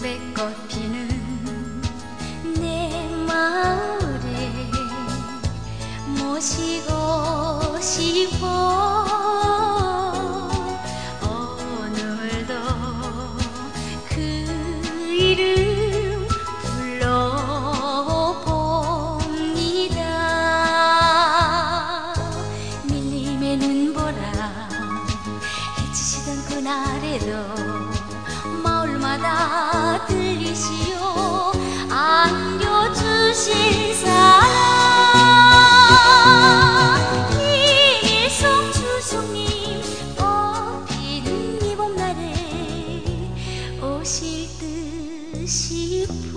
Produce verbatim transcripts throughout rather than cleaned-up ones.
동백꽃 피는 내 마을에 모시고 싶어. 오늘도 그 이름 불러봅니다. 밀림의 눈보라 해치시던 그날에도 마을마다 들리시오 안겨주신 사랑. 일성 주송님 꽃 피는 이 봄날에 오실 듯 싶어.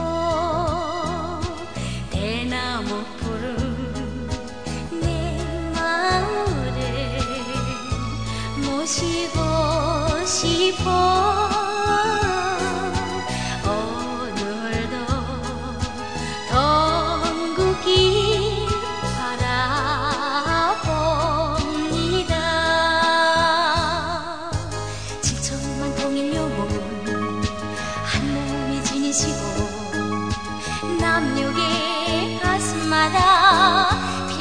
대나무 푸른 내 마을에 모시고 싶어. 남육의 가슴마다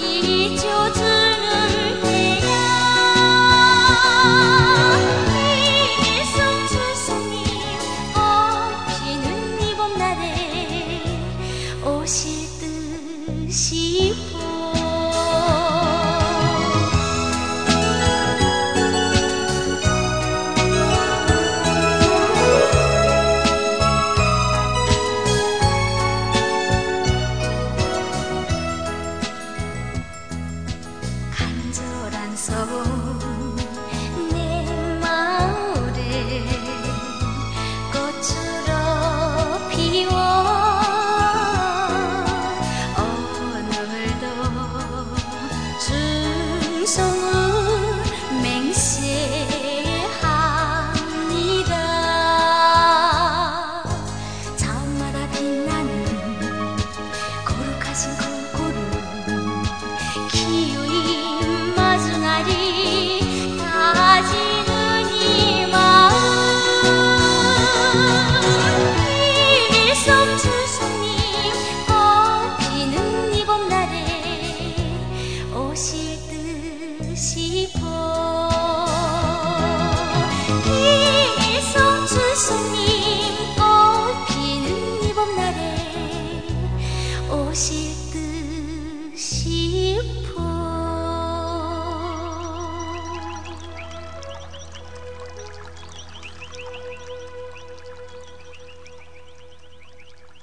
비춰주는 태양. 일성 주송님 꽃 피는 이 봄날에 오실 듯 싶어. 내 마을에 꽃으로 피워. 오늘도 충성을 맹세합니다. 자마다 빛나는 거룩하신 걸그룹 기우이 마중아리 다지는 이 마음. 일성 주송님 꽃 피는 이 봄날에 오실 듯이